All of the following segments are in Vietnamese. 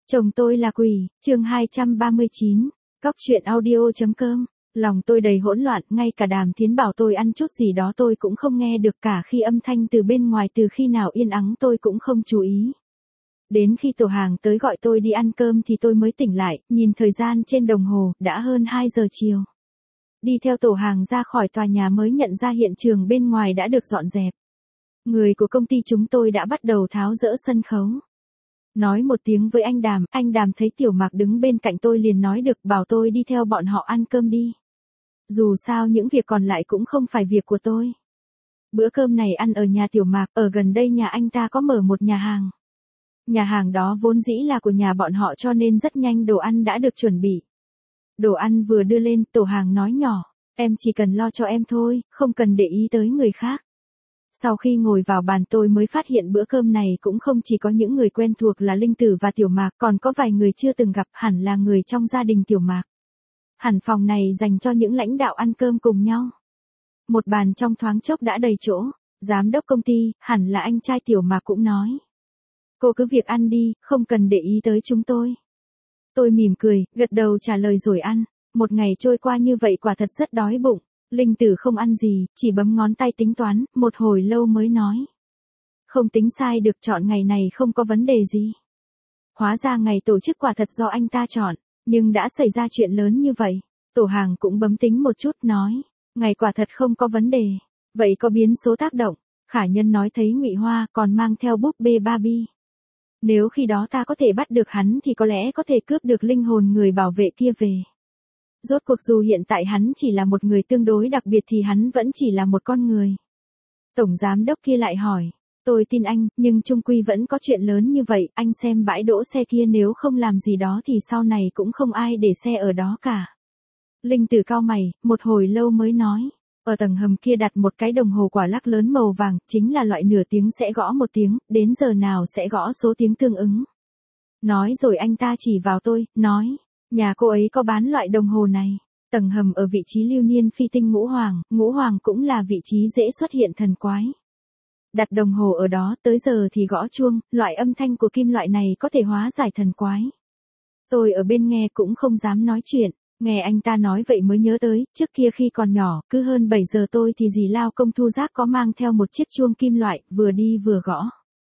Chồng tôi là quỷ, chương 239, cóc truyện audio.com. Lòng tôi đầy hỗn loạn, ngay cả Đàm Thiến bảo tôi ăn chút gì đó tôi cũng không nghe được, cả khi âm thanh từ bên ngoài từ khi nào yên ắng tôi cũng không chú ý. Đến khi tổ hàng tới gọi tôi đi ăn cơm thì tôi mới tỉnh lại, nhìn thời gian trên đồng hồ, đã hơn 2 giờ chiều. Đi theo tổ hàng ra khỏi tòa nhà mới nhận ra hiện trường bên ngoài đã được dọn dẹp. Người của công ty chúng tôi đã bắt đầu tháo dỡ sân khấu. Nói một tiếng với anh Đàm thấy Tiểu Mạc đứng bên cạnh tôi liền nói được, bảo tôi đi theo bọn họ ăn cơm đi. Dù sao những việc còn lại cũng không phải việc của tôi. Bữa cơm này ăn ở nhà Tiểu Mạc, ở gần đây nhà anh ta có mở một nhà hàng. Nhà hàng đó vốn dĩ là của nhà bọn họ cho nên rất nhanh đồ ăn đã được chuẩn bị. Đồ ăn vừa đưa lên, tổ hàng nói nhỏ, em chỉ cần lo cho em thôi, không cần để ý tới người khác. Sau khi ngồi vào bàn tôi mới phát hiện bữa cơm này cũng không chỉ có những người quen thuộc là Linh Tử và Tiểu Mạc, còn có vài người chưa từng gặp, hẳn là người trong gia đình Tiểu Mạc. Hẳn phòng này dành cho những lãnh đạo ăn cơm cùng nhau. Một bàn trong thoáng chốc đã đầy chỗ, giám đốc công ty, hẳn là anh trai Tiểu Mạc cũng nói. Cô cứ việc ăn đi, không cần để ý tới chúng tôi. Tôi mỉm cười, gật đầu trả lời rồi ăn. Một ngày trôi qua như vậy quả thật rất đói bụng. Linh Tử không ăn gì, chỉ bấm ngón tay tính toán, một hồi lâu mới nói. Không tính sai được, chọn ngày này không có vấn đề gì. Hóa ra ngày tổ chức quả thật do anh ta chọn, nhưng đã xảy ra chuyện lớn như vậy. Tổ hàng cũng bấm tính một chút nói, ngày quả thật không có vấn đề. Vậy có biến số tác động, Khả Nhân nói thấy Ngụy Hoa còn mang theo búp bê Barbie. Nếu khi đó ta có thể bắt được hắn thì có lẽ có thể cướp được linh hồn người bảo vệ kia về. Rốt cuộc dù hiện tại hắn chỉ là một người tương đối đặc biệt thì hắn vẫn chỉ là một con người. Tổng giám đốc kia lại hỏi, tôi tin anh, nhưng chung quy vẫn có chuyện lớn như vậy, anh xem bãi đỗ xe kia nếu không làm gì đó thì sau này cũng không ai để xe ở đó cả. Linh Tử cau mày, một hồi lâu mới nói, ở tầng hầm kia đặt một cái đồng hồ quả lắc lớn màu vàng, chính là loại nửa tiếng sẽ gõ một tiếng, đến giờ nào sẽ gõ số tiếng tương ứng. Nói rồi anh ta chỉ vào tôi, nói, nhà cô ấy có bán loại đồng hồ này. Tầng hầm ở vị trí lưu niên phi tinh ngũ hoàng cũng là vị trí dễ xuất hiện thần quái. Đặt đồng hồ ở đó, tới giờ thì gõ chuông, loại âm thanh của kim loại này có thể hóa giải thần quái. Tôi ở bên nghe cũng không dám nói chuyện, nghe anh ta nói vậy mới nhớ tới, trước kia khi còn nhỏ, cứ hơn 7 giờ tôi thì dì lao công thu rác có mang theo một chiếc chuông kim loại, vừa đi vừa gõ.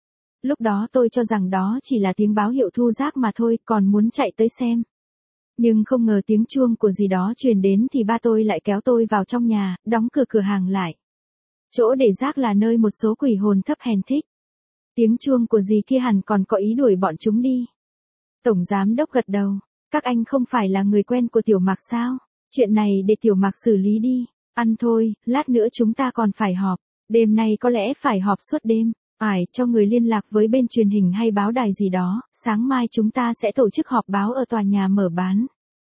Lúc đó tôi cho rằng đó chỉ là tiếng báo hiệu thu rác mà thôi, còn muốn chạy tới xem. Nhưng không ngờ tiếng chuông của dì đó truyền đến thì ba tôi lại kéo tôi vào trong nhà, đóng cửa cửa hàng lại. Chỗ để rác là nơi một số quỷ hồn thấp hèn thích. Tiếng chuông của dì kia hẳn còn có ý đuổi bọn chúng đi. Tổng giám đốc gật đầu, các anh không phải là người quen của Tiểu Mạc sao? Chuyện này để Tiểu Mạc xử lý đi. Ăn thôi, lát nữa chúng ta còn phải họp. Đêm nay có lẽ phải họp suốt đêm. Phải cho người liên lạc với bên truyền hình hay báo đài gì đó, sáng mai chúng ta sẽ tổ chức họp báo ở tòa nhà mở bán.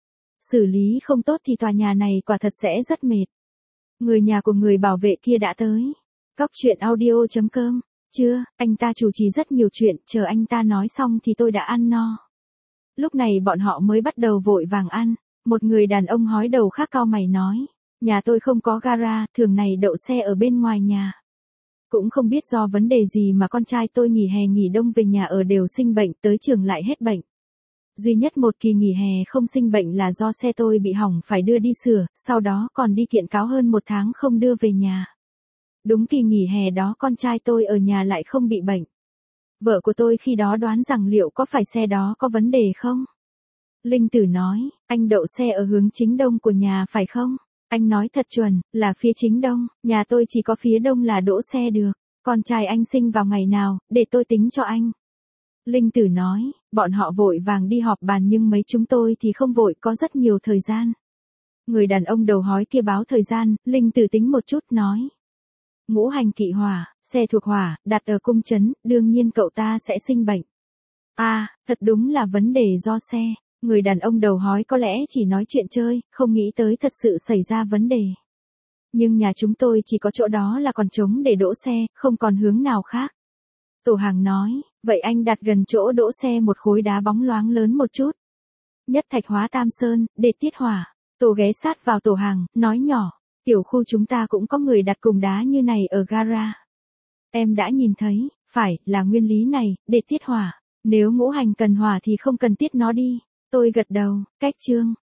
Xử lý không tốt thì tòa nhà này quả thật sẽ rất mệt. Người nhà của người bảo vệ kia đã tới. Cóc truyện audio.com. Chưa, anh ta chủ trì rất nhiều chuyện, chờ anh ta nói xong thì tôi đã ăn no. Lúc này bọn họ mới bắt đầu vội vàng ăn. Một người đàn ông hói đầu khác cau mày nói, nhà tôi không có gara, thường này đậu xe ở bên ngoài nhà. Cũng không biết do vấn đề gì mà con trai tôi nghỉ hè nghỉ đông về nhà ở đều sinh bệnh, tới trường lại hết bệnh. Duy nhất một kỳ nghỉ hè không sinh bệnh là do xe tôi bị hỏng phải đưa đi sửa, sau đó còn đi kiện cáo hơn 1 tháng không đưa về nhà. Đúng kỳ nghỉ hè đó con trai tôi ở nhà lại không bị bệnh. Vợ của tôi khi đó đoán rằng liệu có phải xe đó có vấn đề không? Linh Tử nói, anh đậu xe ở hướng chính đông của nhà phải không? Anh nói thật chuẩn, là phía chính đông, nhà tôi chỉ có phía đông là đỗ xe được. Con trai anh sinh vào ngày nào, để tôi tính cho anh. Linh Tử nói, bọn họ vội vàng đi họp bàn nhưng mấy chúng tôi thì không vội, có rất nhiều thời gian. Người đàn ông đầu hói kia báo thời gian, Linh Tử tính một chút nói. Ngũ hành kỵ hỏa, xe thuộc hỏa, đặt ở cung trấn, đương nhiên cậu ta sẽ sinh bệnh. Thật đúng là vấn đề do xe. Người đàn ông đầu hói có lẽ chỉ nói chuyện chơi, không nghĩ tới thật sự xảy ra vấn đề. Nhưng nhà chúng tôi chỉ có chỗ đó là còn trống để đỗ xe, không còn hướng nào khác. Tổ hàng nói, vậy anh đặt gần chỗ đỗ xe một khối đá bóng loáng lớn một chút. Nhất thạch hóa tam sơn, để tiết hỏa. Tổ ghé sát vào tổ hàng, nói nhỏ, tiểu khu chúng ta cũng có người đặt cùng đá như này ở gara. Em đã nhìn thấy, phải, là nguyên lý này, để tiết hỏa. Nếu ngũ hành cần hỏa thì không cần tiết nó đi. Tôi gật đầu, cách chương.